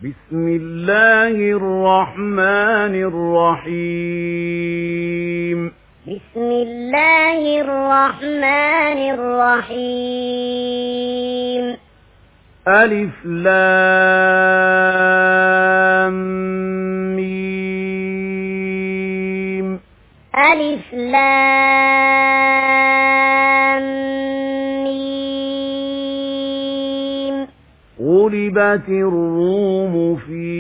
بسم الله الرحمن الرحيم بسم الله الرحمن الرحيم ألف لام ميم ألف لام ميم غلبت الروم في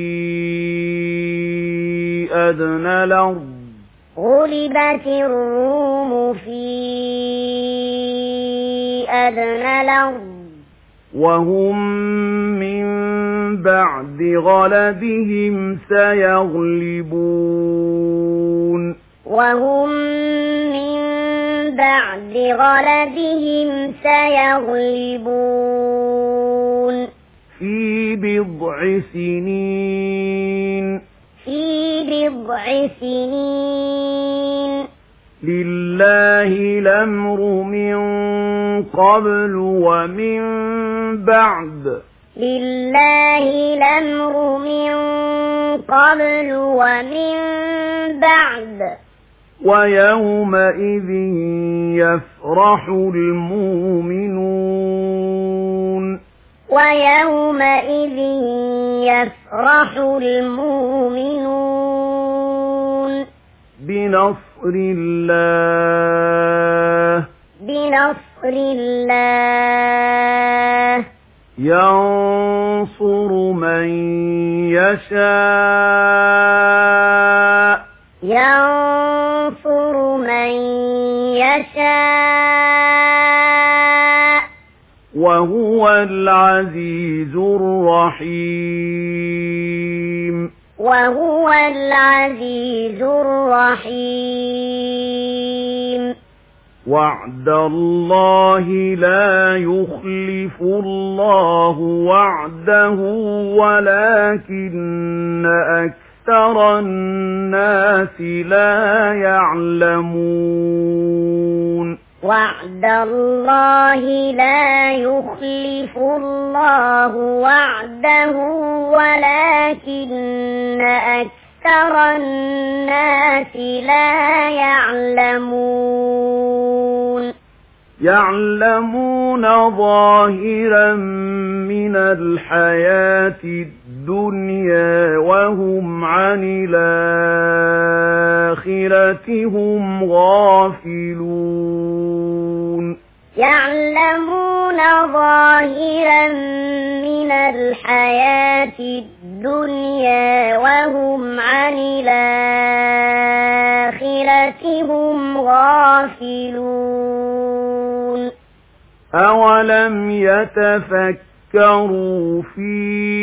أدنى الأرض غلبت الروم في أدنى الأرض وهم من بعد غلبهم سيغلبون وهم من بعد غلبهم سيغلبون في بضع سنين لله الأمر من قبل ومن بعد لله الأمر من قبل ومن بعد ويومئذ يفرح المؤمنون ويومئذ يفرح المؤمنون بنصر الله ينصر من يشاء وهو العزيز الرحيم وعد الله لا يخلف الله وعده ولكن أكثر الناس لا يعلمون وعد الله لا يخلف الله وعده ولكن أكثر الناس لا يعلمون يعلمون ظاهرا من الحياة الدنيا وهم عن الآخرة هم غافلون يعلمون ظاهرا من الحياة الدنيا وهم عن الآخرة هم غافلون أولم يتفكروا في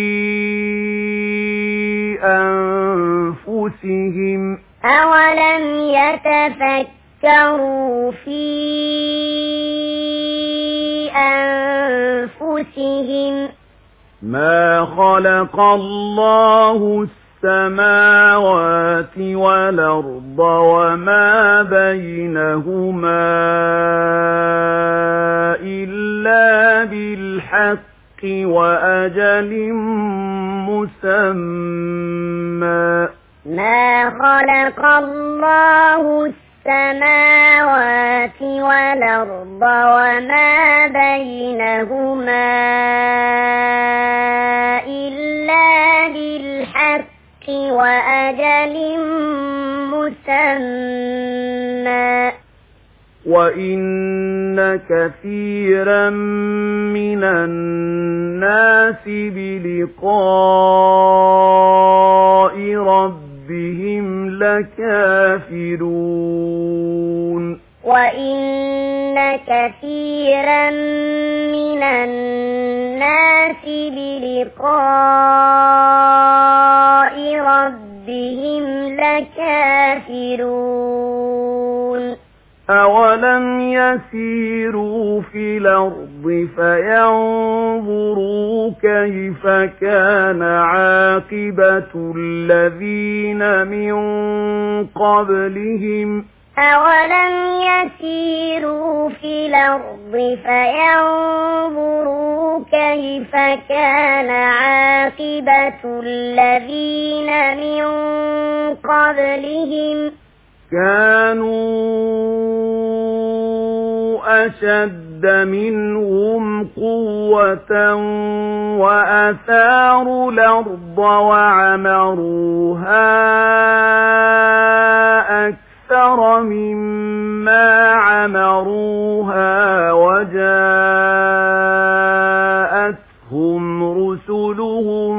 أنفسهم ما خلق الله السماوات والأرض وما بينهما إلا بالحق وأجل مسمى ما خلق الله السماوات والأرض وما بينهما إلا بالحق وأجل مسمى وإن كثيرا من الناس بلقاء ربهم لكافرون وإن كثيرا من الناس بلقاء ربهم لكافرون أولم يسيروا في الأرض فينظروا كيف كان عاقبة الذين من قبلهم أولم يسيروا في الأرض فينظروا كيف كان عاقبة عاقبة الذين من قبلهم كانوا أشد منهم قوة وأثاروا الأرض وعمروها أكثر مما عمروها وجاءتهم رسلهم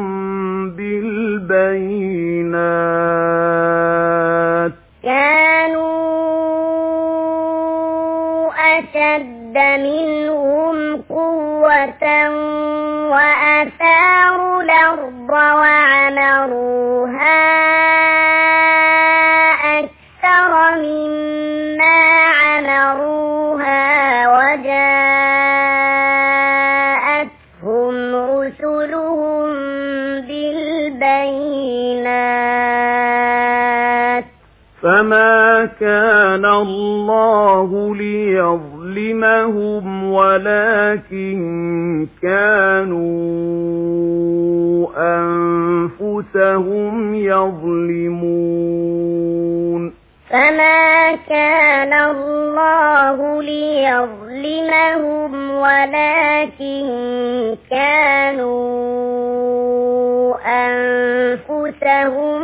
بالبينات كانوا أشد منهم قوة وأثاروا الأرض وعمروها أكثر مما عمروها وجاءتهم رسلهم بالبينات فما كان الله ليظلمهم ولكن كانوا أنفسهم يظلمون فما كان الله ليظلمهم ولكن كانوا أنفسهم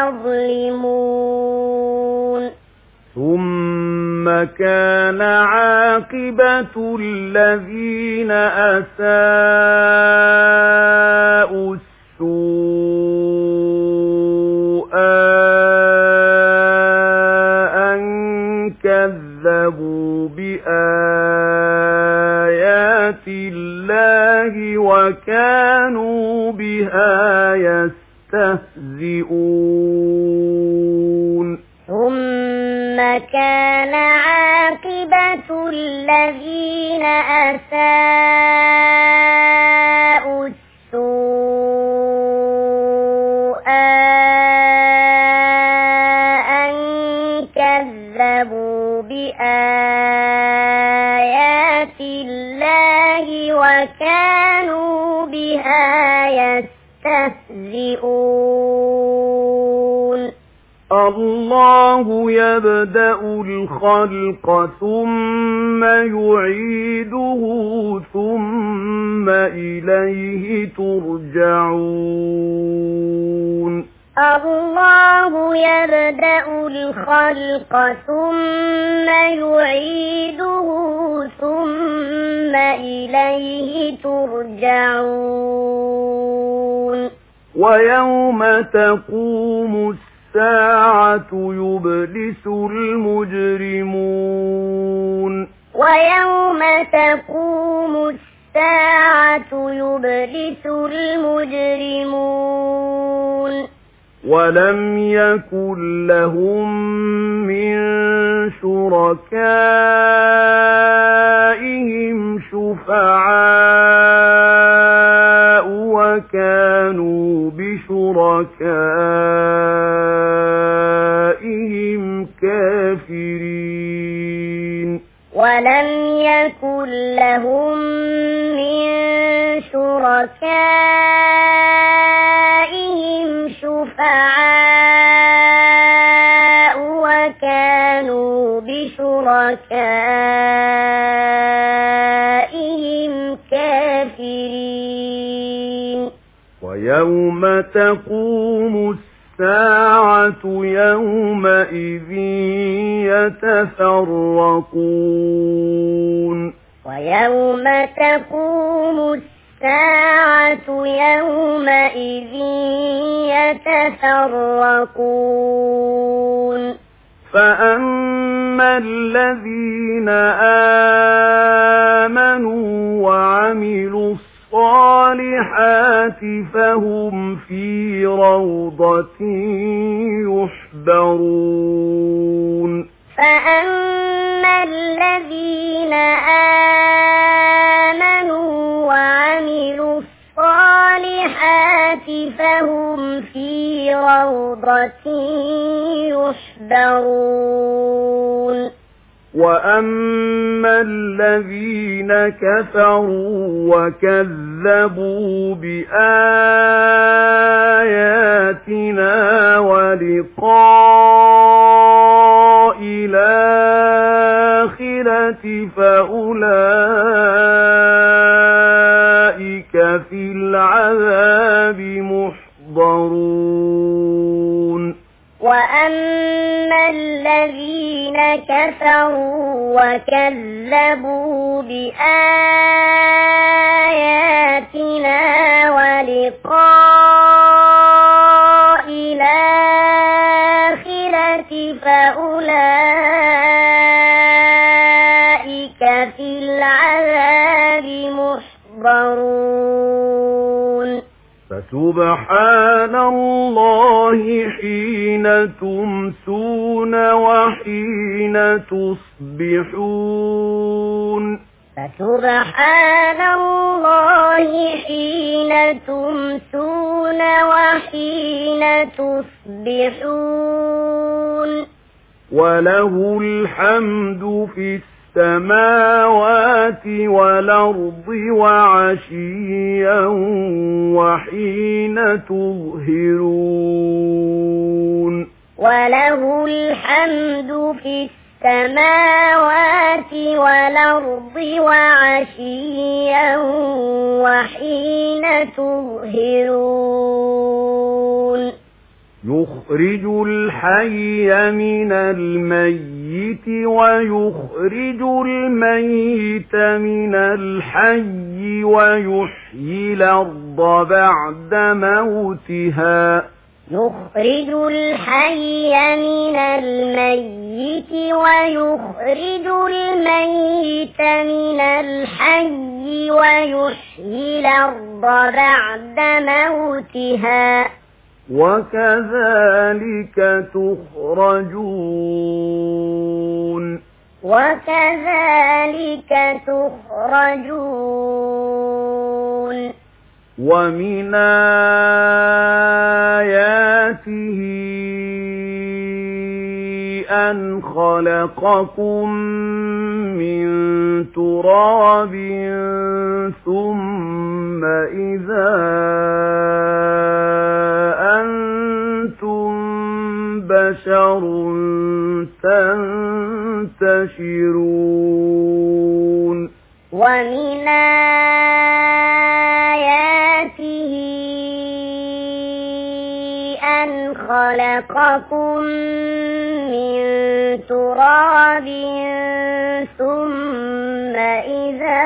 يظلمون ثم كان عاقبة الذين أساءوا السوء أن كذبوا بآيات الله وكانوا بها يستهزئون ثم كان عاقبة الذين أساءوا السوء أن كذبوا بآيات الله وكانوا بها يستهزئون الله يبدأ الخلق ثم يعيده ثم إليه ترجعون الله يبدأ الخلق ثم يعيده ثم إليه ترجعون ويوم تقوم الساعة يبلس المجرمون ويوم تقوم الساعة يبلس المجرمون ولم يكن لهم من شركائهم شفعاء وكانوا بشركائهم كافرين ولم يكن لهم من شركائهم شفعاء وكانوا بشركائهم كافرين ويوم تقوم الساعة يومئذ يتفرقون ويوم تقوم الساعة يومئذ يتفرقون فأما الذين آمنوا وعملوا الصالحات فهم في روضة يحبرون فأما الذين آمنوا وعملوا الصالحات فهم في روضة يحبرون وَأَمَّا الَّذِينَ كَفَرُوا وَكَذَّبُوا بِآيَاتِنَا وَلِقَاءِ الْآخِرَةِ فَأُولَئِكَ فِي الْعَذَابِ مُحْضَرُونَ وَأَمَّا الَّذِينَ كَفَرُوا وَكَذَّبُوا بِآيَاتِنَا وَلِقَاءِ الْآخِرَةِ فَأُولَئِكَ فِي الْعَذَابِ مُحْضَرُونَ فسبحان الله حين تمسون وحين تصبحون فسبحان الله حين تمسون وحين تصبحون وله الحمد في السماوات والأرض وعشيا وحين تظهرون وله الحمد في السماوات والأرض وعشيا وحين تظهرون يخرج الحي من الميت ويخرج الميت من الحي ويحيي الأرض بعد موتها يخرج الحي من الميت ويخرج الميت من الحي ويحيي الأرض بعد موتها وكذلك تخرجون وكذلك تخرجون ومن آياته أن خلقكم من تراب ثم إذا أنتم بشر تنتشرون ومن آياته أن خلقكم من تراب ثم إذا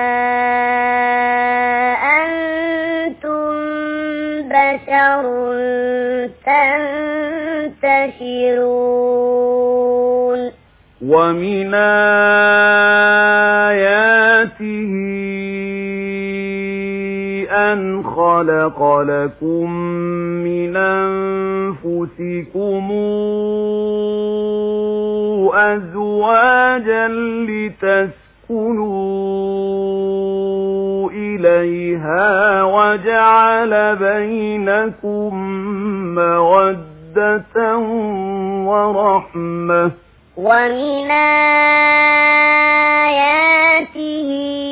أنتم بشر تنتشرون ومن آياته أن خلق لكم من أنفسكم أزواجا لتسكنوا إليها وجعل بينكم مودة ورحمة ومن آياته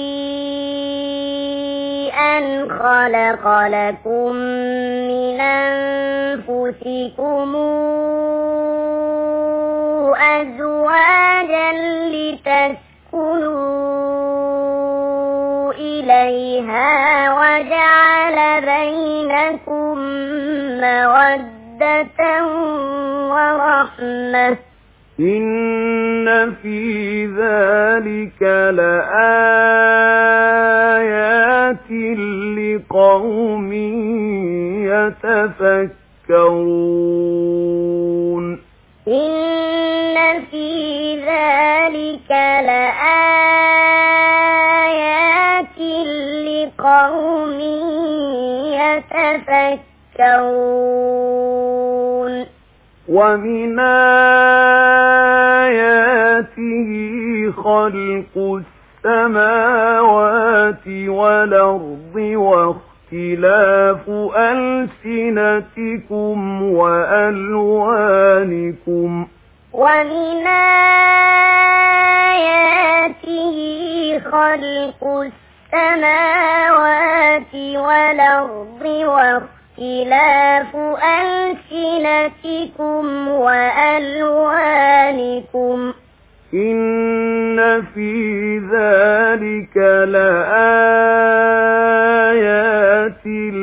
أن خلق لكم من أنفسكم أزواجا لتسكنوا إليها وجعل بينكم مودة ورحمة إن في ذلك لآيات لقوم يتفكرون إن في ذلك لآيات لقوم يتفكرون ومن آياته خلق السماوات والأرض واختلاف ألسنتكم وألوانكم ومن آياته خلق السماوات والأرض واختلاف ألسنتكم وألوانكم إن في ذلك لآيات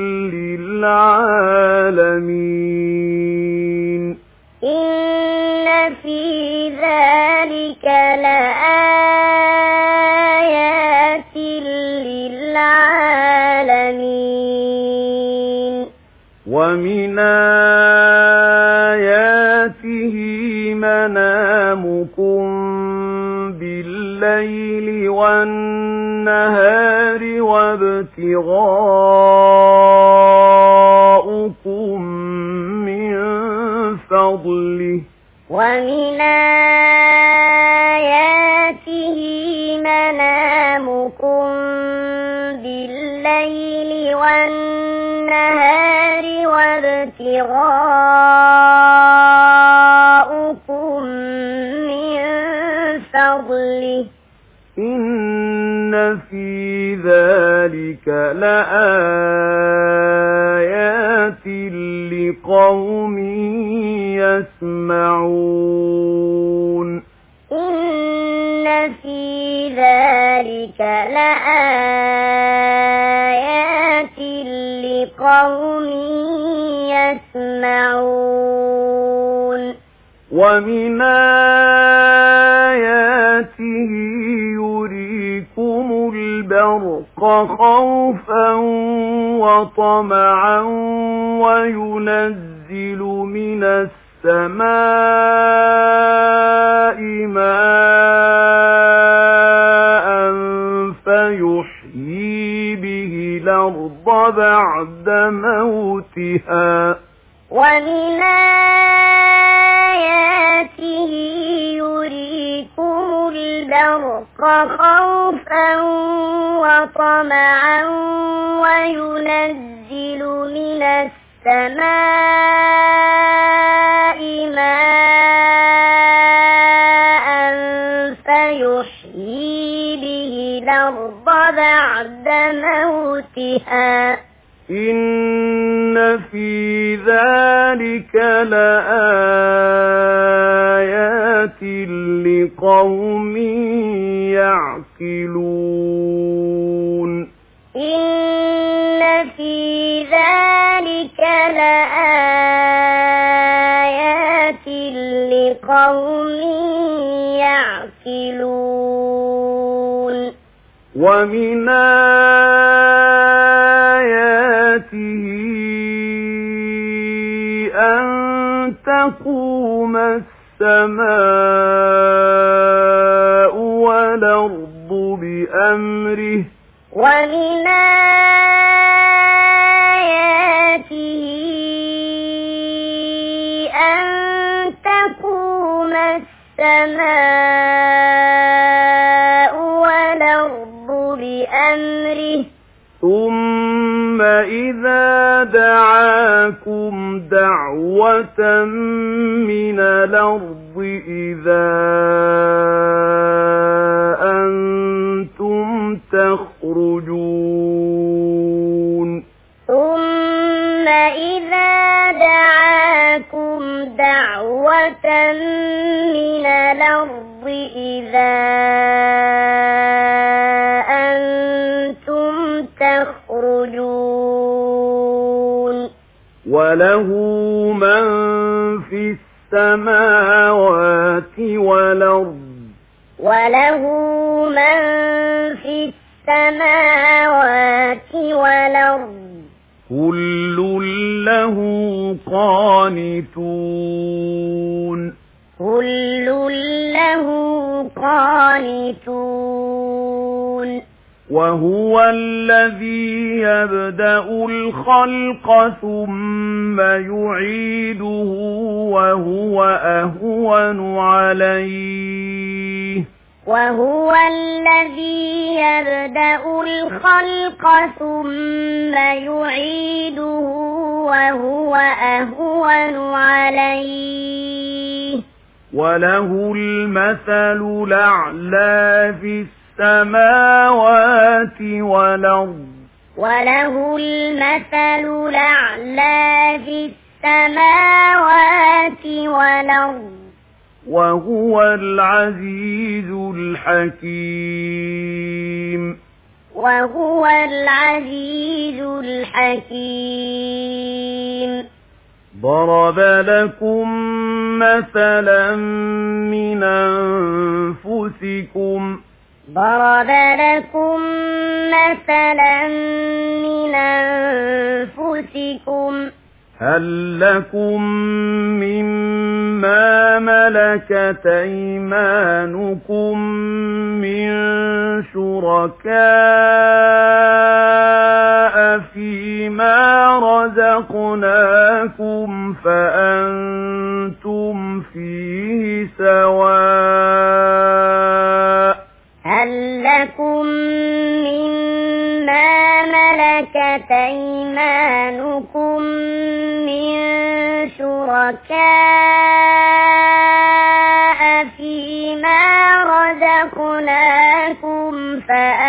للعالمين إن في ذلك لآيات للعالمين ومن آياته منامكم بالليل والنهار وابتغاؤكم من فضله ومن آياته منامكم بالليل والنهار وابتغاؤكم من فضله إن في ذلك لآيات لقوم يسمعون إن في ذلك لآيات لقوم يسمعون ومن آياته يريكم البرق خوفا وطمعا وينزل من السماء ماء فيحيي به الأرض بعد موتها ومن آياته يريكم البرق خوفا وطمعا وينزل من السماء ماء فيحيي به الأرض بعد موتها إن في ذلك لآيات لقوم يعقلون إن في ذلك لآيات لقوم يعقلون ومن آياته أن تقوم السماء والأرض بأمره ومن آياته أن تقوم السماء والأرض بأمره ثم إذا دعاكم دعوة من الأرض إذا أنتم تخرجون ثم إذا دعاكم دعوة من الأرض إذا أنتم تخرجون وله من في السماوات والأرض وله من في السماوات والأرض كل له قانتون كل له قانتون وهو الذي يبدأ الخلق ثم يعيده وهو أهون عليه وهو الذي يبدأ الخلق ثم يعيده وهو أهون عليه وله المثل الأعلى في السماوات والأرض وله المثل الأعلى في السماوات والأرض وهو العزيز الحكيم وهو العزيز الحكيم ضرب لكم مثلا من أنفسكم ضرب لكم مثلا من أنفسكم هل لكم مما ملكت أيمانكم من شركاء فيما رزقناكم فأنتم فيه سواء هل لكم مما ملكت أيمانكم من شركاء فيما رزقناكم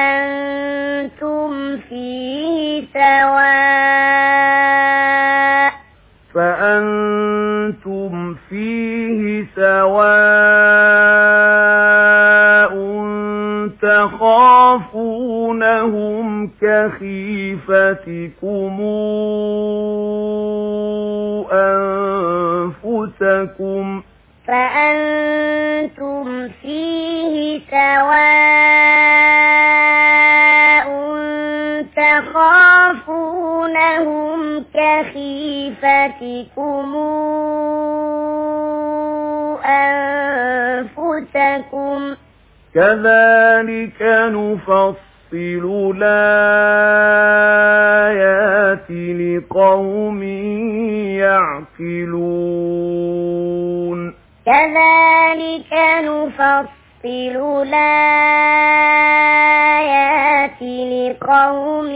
فأنتم فيه سواء تخافونهم كخيفتكم أنفسكم فأنتم فيه سواء تخافونهم كخيفتكم أنفسكم كذلك نفصل الآيات لقوم يعقلون كذلك نفصل الآيات لقوم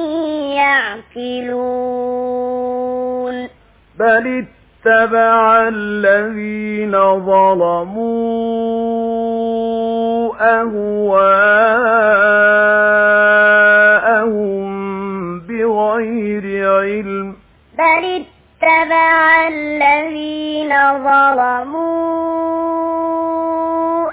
يعقلون بل اتبع الذين ظلموا أهواءهم بغير علم بل اتبع الذين ظلموا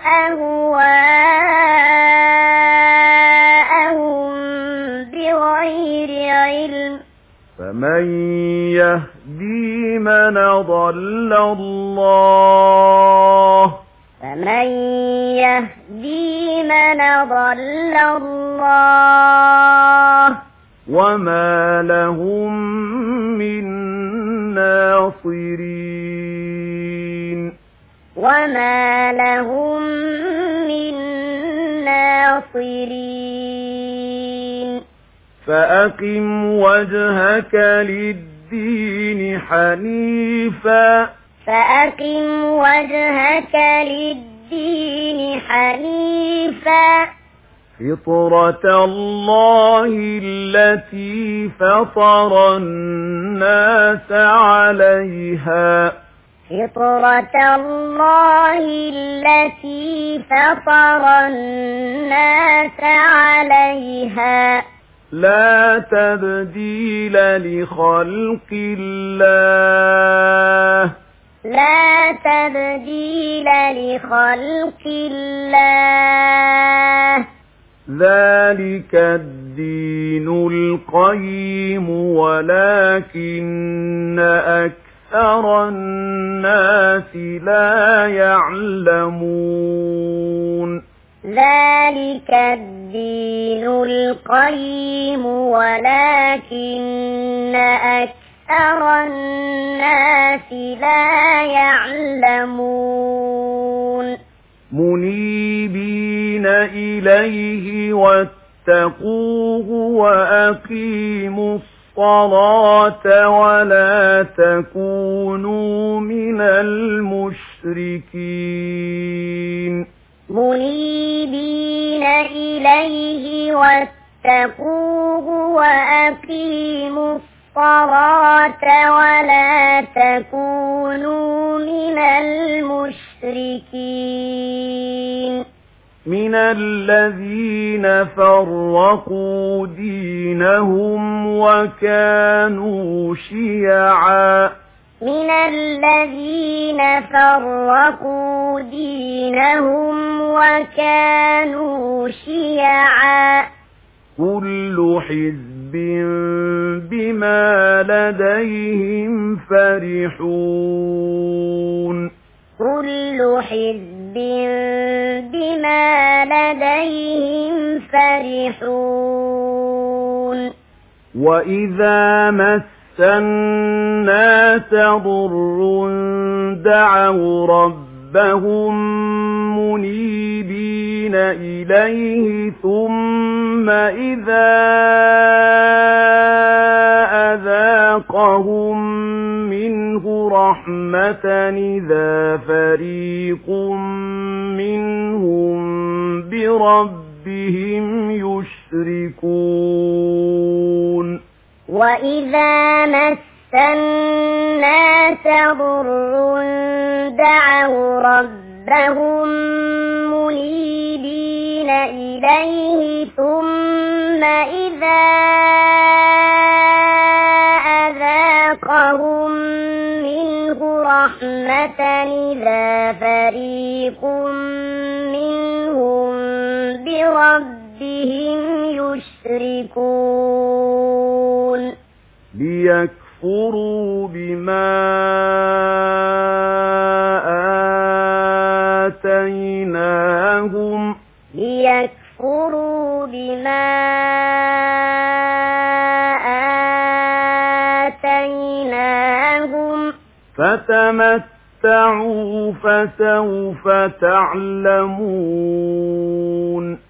أهواءهم بغير علم فمن يهدي من أضل الله فمن يهدي من أضل الله وما لهم من ناصرين وما لهم من ناصرين فأقم وجهك للدين حنيفا فأقم وجهك للدين حنيفا فطرة الله التي فطر الناس عليها فطرة الله التي فطر الناس عليها لا تبديل لخلق الله لا تبديل لخلق الله ذلك الدين القيم ولكن أكثر الناس لا يعلمون ذلك الدين القيم ولكن أكثر الناس لا يعلمون منيبين إليه واتقوه وأقيموا الصلاة ولا تكونوا من المشركين منيبين إليه واتقوه وأقيموا الصلاة ولا تكونوا من المشركين من الذين فرقوا دينهم وكانوا شيعا من الذين فرقوا دينهم وكانوا شيعا كل حزب بما لديهم فرحون كل حزب بما لديهم فرحون وإذا مس الناس ضر دعوا ربهم منيبين إليه ثم إذا أذاقهم منه رحمة إذا فريق منهم بربهم يشركون وإذا مس الناس ضر دعوا ربهم منيبين إليه ثم إذا أذاقهم منه رحمة إذا فريق منهم بربهم يشركون ليكفروا بما آتيناهم ليكفروا بما آتيناهم فتمتعوا فسوف تعلمون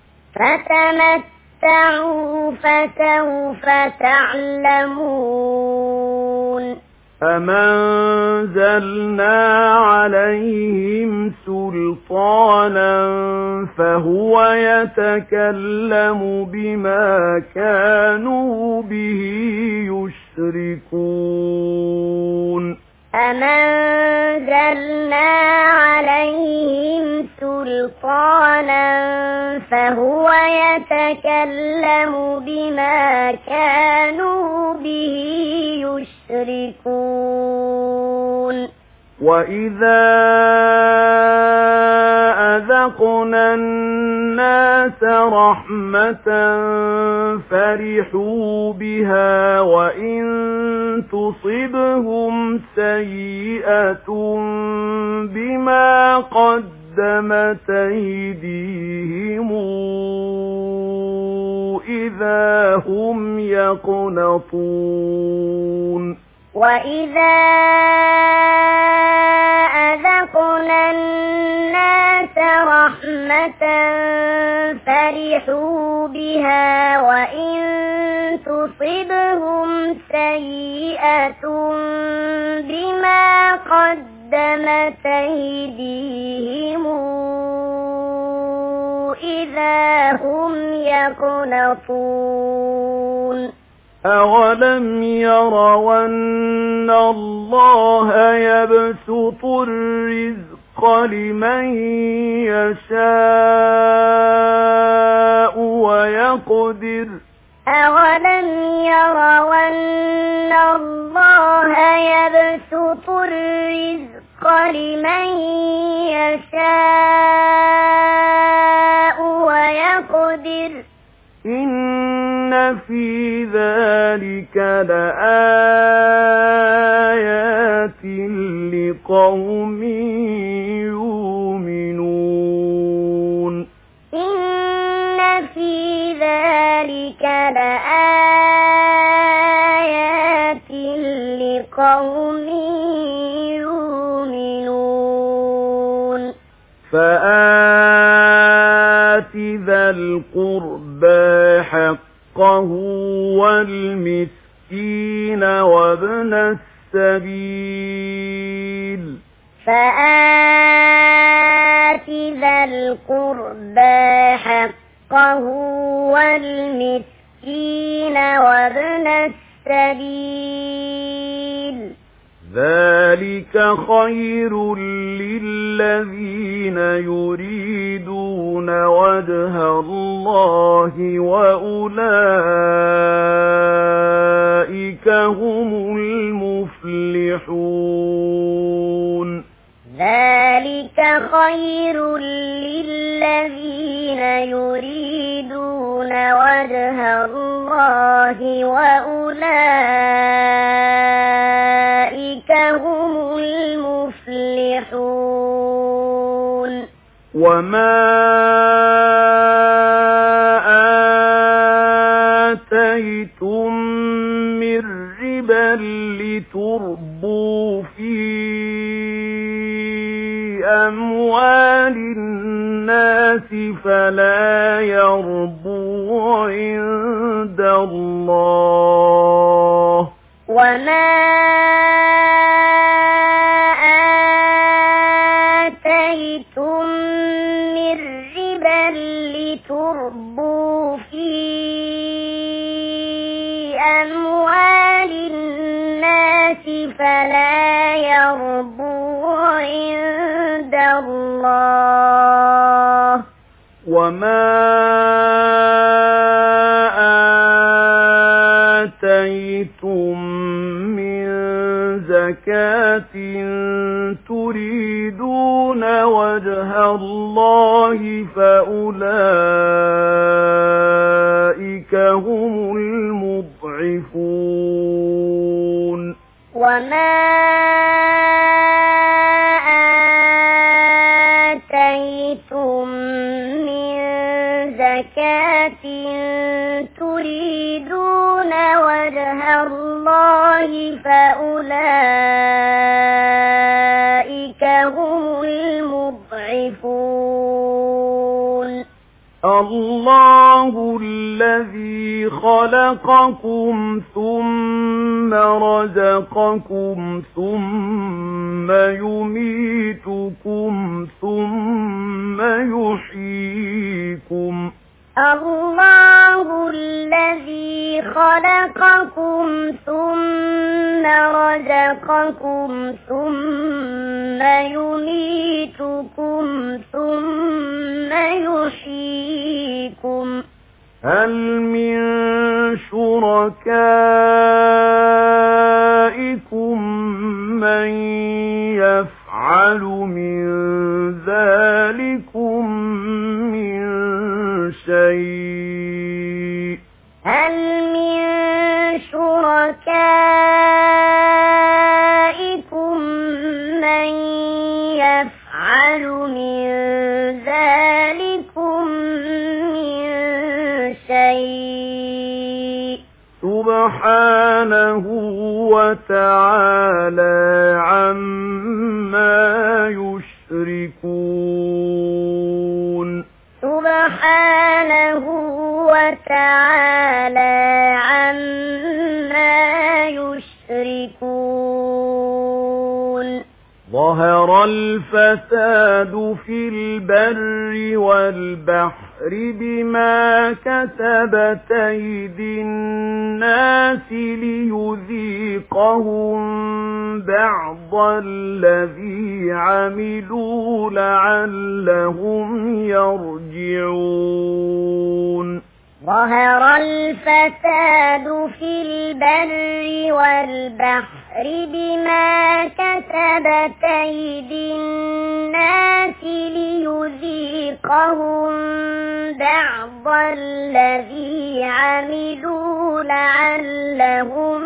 فتمتعوا فسوف تعلمون أَمَنزَلْنَا عَلَيْهِمْ سُلْطَانًا فَهُوَ يَتَكَلَّمُ بِمَا كَانُوا بِهِ يُشْرِكُونَ أَمَنزَلْنَا عَلَيْهِمْ سُلْطَانًا فَهُوَ يَتَكَلَّمُ بِمَا كَانُوا بِهِ يُشْرِكُونَ وَإِذَا أَذَقْنَا النَّاسَ رَحْمَةً فَرِحُوا بِهَا وَإِن تُصِبْهُمْ سَيِّئَةٌ بِمَا قَدَّمَتْ أَيْدِيهِمْ إِذَا هُمْ يَقْنَطُونَ وَإِذَا أَذَقْنَا النَّاسَ رَحْمَةً فَرِحُوا بِهَا وَإِن تُصِبْهُمْ سَيِّئَةٌ بِمَا قَدَّمَتْ أَيْدِيهِمْ إِذَا هُمْ يَقْنَطُونَ أَوَلَمْ يَرَوْا أَنَّ اللَّهَ يَبْسُطُ الرِّزْقَ لِمَن يَشَاءُ وَيَقْدِرُ أَوَلَمْ يَرَوْا أَنَّ اللَّهَ يَبْسُطُ الرِّزْقَ لِمَن يَشَاءُ وَيَقْدِرُ إِنَّ فِي ذَلِكَ لَآيَاتٍ لِقَوْمٍ يُؤْمِنُونَ إِنَّ فِي ذَلِكَ لَآيَاتٍ لِقَوْمٍ يُؤْمِنُونَ فَآتِ ذَا الْقُرْبَى حَقَّهُ وَالْمِسْكِينَ وَابْنَ السَّبِيلِ فَآتِ ذَا الْقُرْبَى حَقَّهُ وَالْمِسْكِينَ وَابْنَ السَّبِيلِ فَآتِ ذَا الْقُرْبَى حَقَّهُ وَالْمِسْكِينَ وَابْنَ السَّبِيلِ وَلَا تَكُونَنَّ مِنَ الْمُشْرِكِينَ ذلك خير للذين يريدون وجه الله وأولئك هم المفلحون ذلك خير للذين يريدون وجه الله وأولئك هم المفلحون وما آتيتم من ربا لتربوا في أموال الناس فلا يربو عند الله وما آتيتم من ربا لتربوا في أموال الناس فلا يربو عند الله وما آتيتم من زكاة تريدون وجه الله فأولئك هم المضعفون وما آتيتم من زكاة تريدون وجه الله فأولئك هم المضعفون الله الذي خلقكم ثم رزقكم ثم يميتكم ثم يحييكم الله الذي خلقكم ثم رزقكم ثم يميتكم ثم يحييكم هل من شركائكم من يفعل من ذلكم من شيء هل من شركائكم من يفعل من ذلكم من شيء سبحانه وتعالى عما يشركون سبحانه وتعالى عما يشركون ظهر الفساد في البر والبحر بما كسبت أيدي الناس ليذيقهم بعض الذي عملوا لعلهم يرجعون ظهر الفساد في البر والبحر بما كسبت أيدي الناس ليذيقهم بعض الذي عملوا لعلهم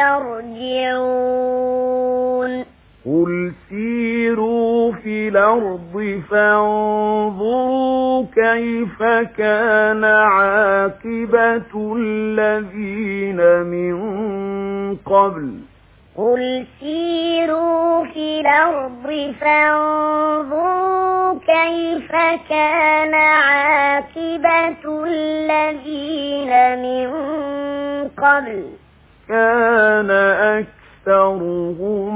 يرجعون قل سيروا في الأرض فانظروا كيف كان عاقبة الذين من قبل قل سيروا في الأرض فانظروا كيف كان عاقبة الذين من قبل كان أكثرهم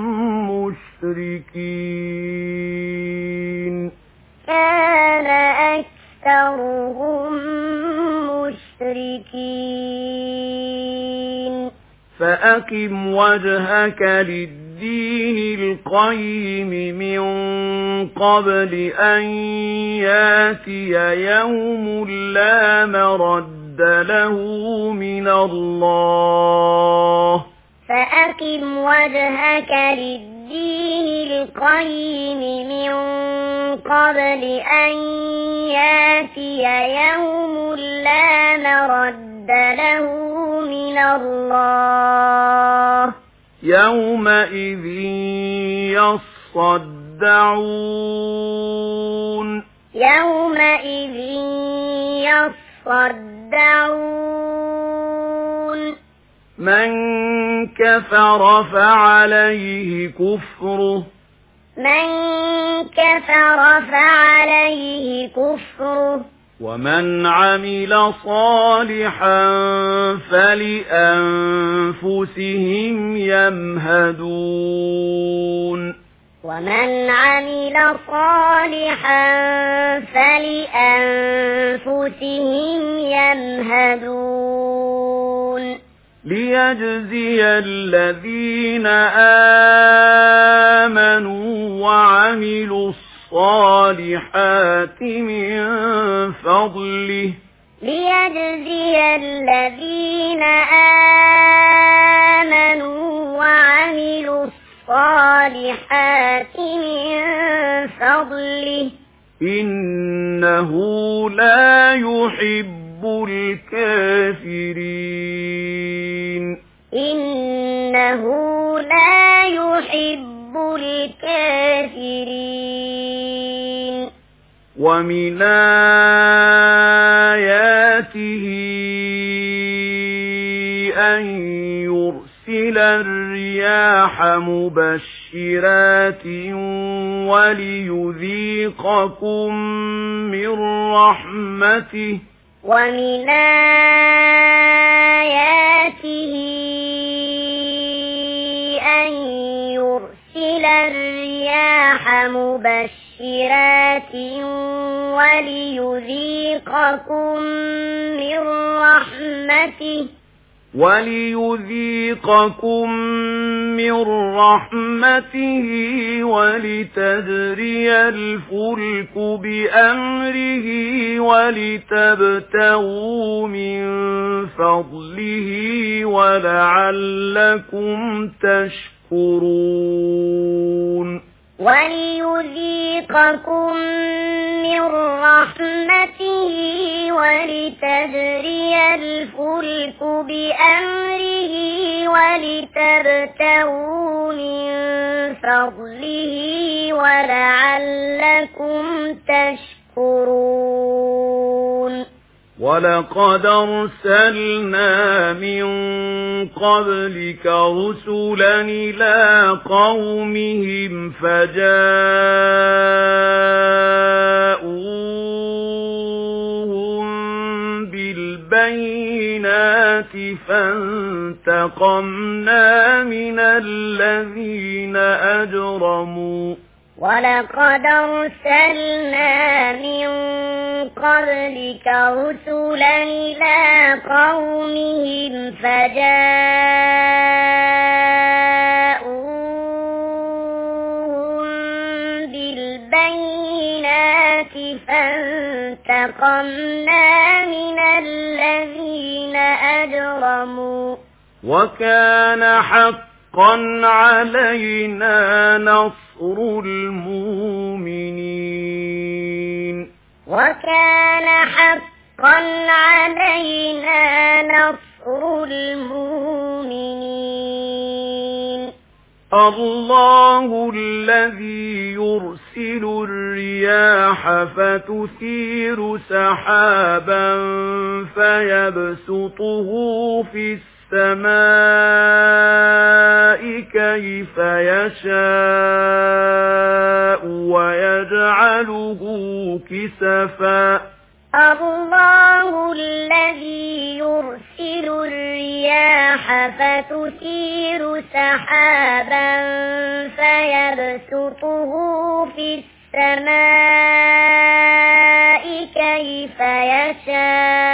مشركين كان أكثرهم مشركين فأقم وجهك للدين الدين القيم من قبل أن ياتي يوم لا مرد له من الله فأقم وجهك للدين القيم من قبل أن ياتي يوم لا مرد له من الله يومئذ يصدعون من كفر فعليه كفره ومن عمل صالحا فلأنفسهم يمهدون ليجزي الذين آمنوا وعملوا الصالحات من فضله إنه لا يحب الكافرين ومن آياته أن يرسل الرياح مبشرات وليذيقكم من رحمته ولتجري الفلك بأمره ولتبتغوا من فضله ولعلكم تشكرون وليذيقكم من رحمته ولتجري الفلك بأمره ولتبتغوا من فضله ولعلكم تشكرون ولقد أرسلنا من قبلك رسلا إلى قومهم فجاءوهم بالبينات فانتقمنا من الذين أجرموا ولقد أرسلنا من قبلك رسلا إلى قومهم فجاءوهم بالبينات فانتقمنا من الذين أجرموا وكان حقا علينا نصر المؤمنين الله الذي يرسل الرياح فتثير سحابا فيبسطه في السماء كيف يشاء ويجعله كسفا الله الذي يرسل الرياح فتثير سحابا فيبسطه في السماء كيف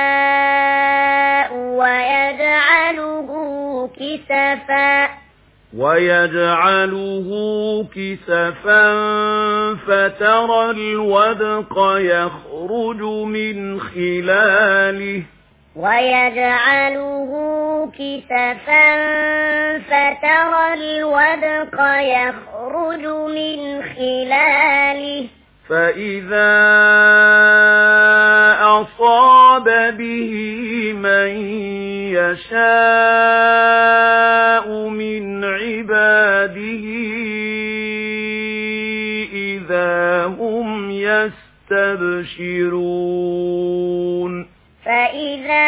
يشاء ويجعله كسفا ويجعله كسفا فترى الودق يخرج من خلاله ويجعله كسفا فترى الودق يخرج من خلاله فإذا أصاب به من يشاء من عباده إذا هم يستبشرون فإذا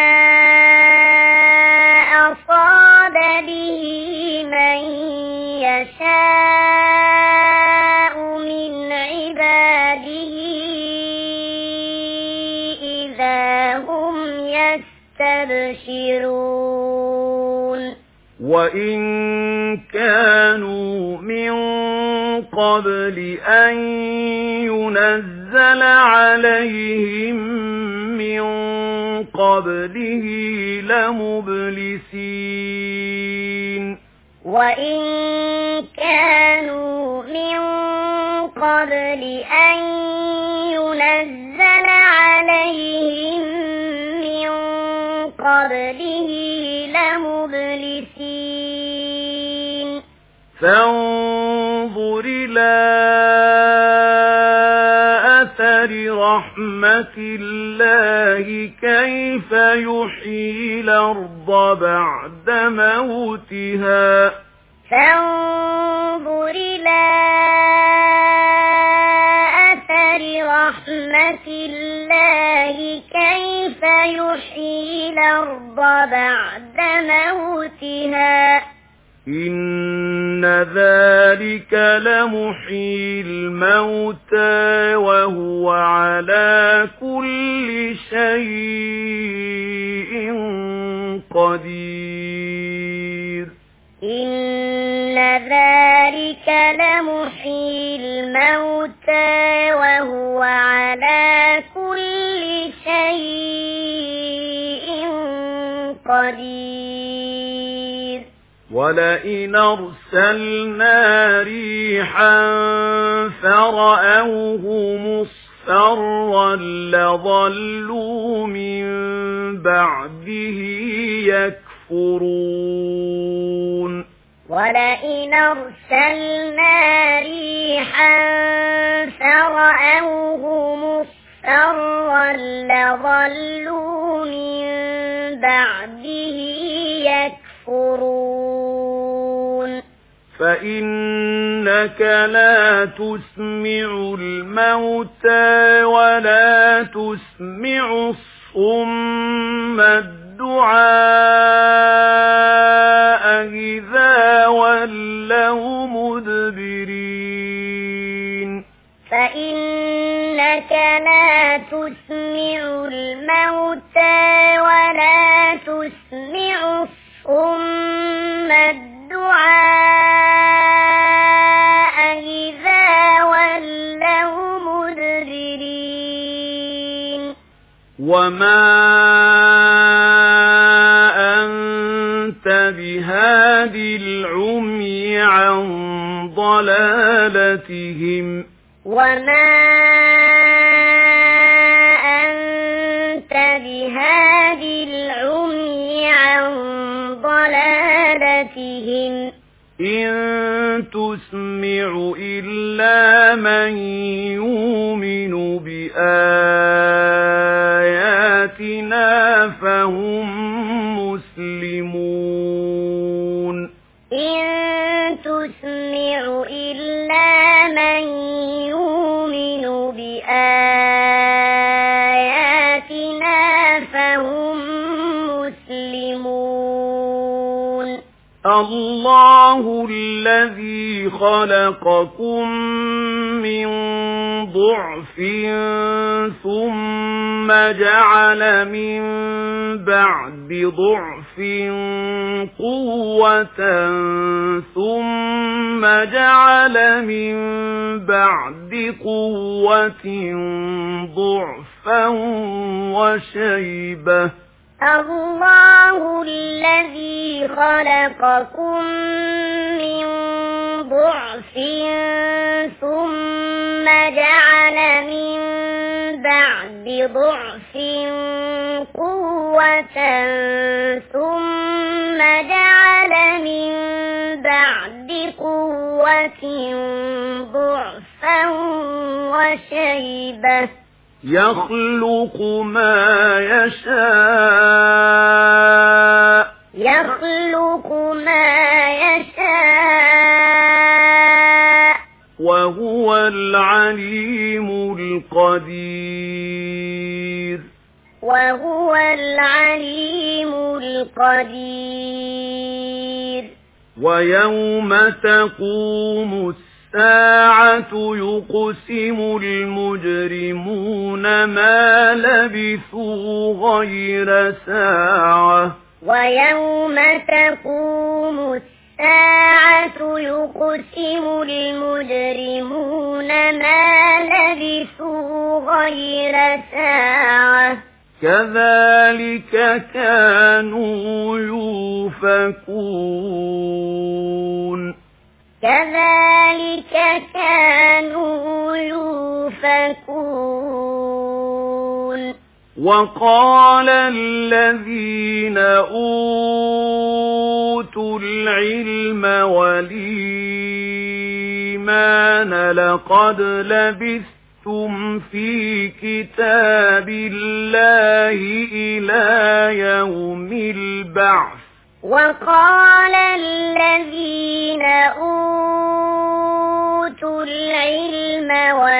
أصاب به من يشاء من عباده إذا هم يستبشرون وإن كانوا من قبل أن ينزل عليهم من قبله لمبلسين وإن كانوا من قبل أن ينزل عليهم من قبله لمبلسين فانظر إلى أثر رحمة الله كيف يحيي الأرض بعد موتها فانظر إلى أثر رحمة الله كيف يحيي الأرض بعد موتها إن ذلك لمحيي الموتى وهو على كل شيء قدير إن ذلك لمحيي الموتى وهو على كل شيء قدير ولئن أرسلنا ريحا فرأوه مصفرا لظلوا من بعده يكفرون ولئن أرسلنا ريحا فرأوه مصفرا لظلوا من بعده يكفرون فإنك لا تسمع الموتى ولا تسمع الصم الدعاء إذا ولوا مدبرين فإنك لا تسمع الموتى ولا تسمع الصم الدعاء إذا ولوا مدبرين وما أنت بهادي العمي عن ضلالتهم وما أنت بهادي العمي عن ضلالتهم إن تسمع إلا من يؤمن بآياتنا فهم مسلمون إن تسمع إلا من يؤمن بآياتنا فهم مسلمون الله الذي خلقكم من ضعف ثم جعل من بعد ضعف قوة ثم جعل من بعد قوة ضعفا وشيبة الله الذي خلقكم من ضعف ثم جعل من بعد ضعف قوة ثم جعل من بعد قوة ضعفا وشيبة يخلق ما يشاء وهو العليم القدير ويوم تقوم الساعة يقسم المجرمون ما لبثوا غير ساعة ويوم تقوم الساعة يقسم المجرمون ما لبثوا غير ساعة كذلك كانوا يؤفكون وقال الذين أوتوا العلم والإيمان لقد لبثتم في كتاب الله إلى يوم البعث وقال الذين أوتوا العلم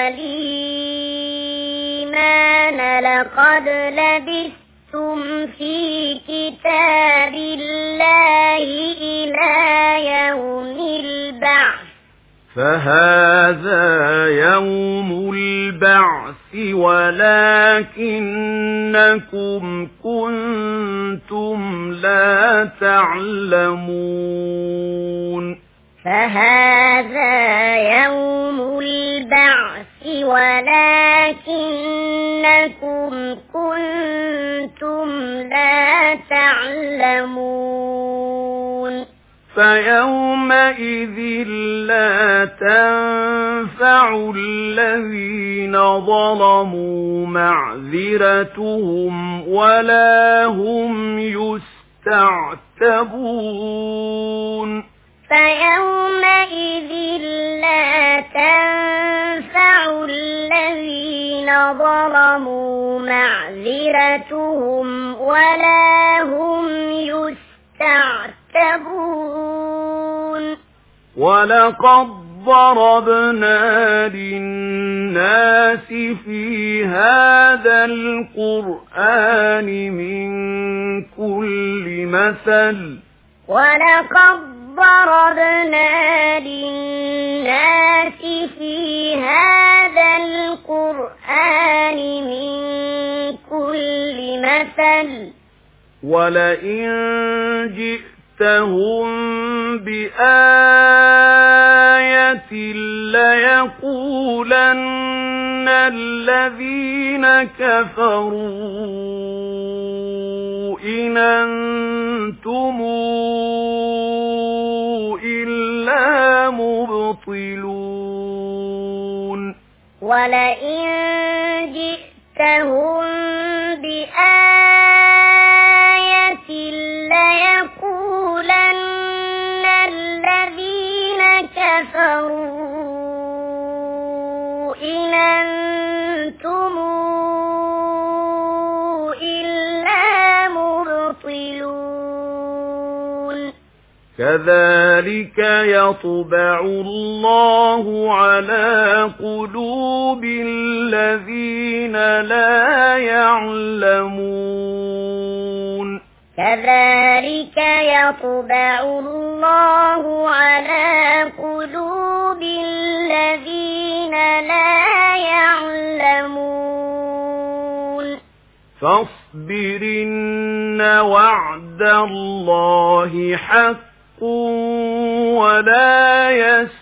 والإيمان لقد لبثتم في كتاب الله إلى يوم البعث فهذا يوم البعث ولكنكم كنتم لا تعلمون فهذا يوم البعث ولكنكم كنتم لا تعلمون فيومئذ لا تنفع الذين ظلموا معذرتهم ولا هم يستعتبون فيومئذ لا تنفع الذين ظلموا معذرتهم ولا هم يستعتبون ولقد ضربنا للناس في هذا القرآن من كل مثل ولقد ضربنا للناس في هذا القرآن من كل مثل ولئن جئتهم بآية ليقولن الذين كفروا إن أنتم إلا مبطلون ولئن جئتهم بآية ليقولن الذين كفروا إن أنتم إلا مبطلون كذلك يطبع الله على قلوب الذين لا يعلمون كذلك يطبع الله على قلوب الذين لا يعلمون فاصبر إن وعد الله حق ولا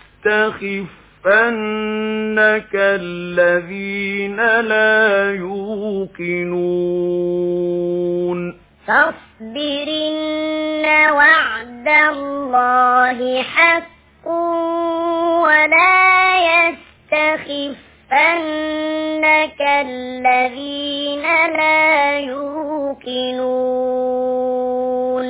يستخفنك الذين لا يوقنون فاصبر إن وعد الله حق ولا يستخفنك الذين لا يوقنون.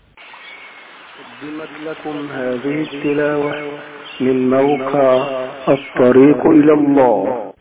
قدمت لكم هذه التلاوة من موقع الطريق إلى الله.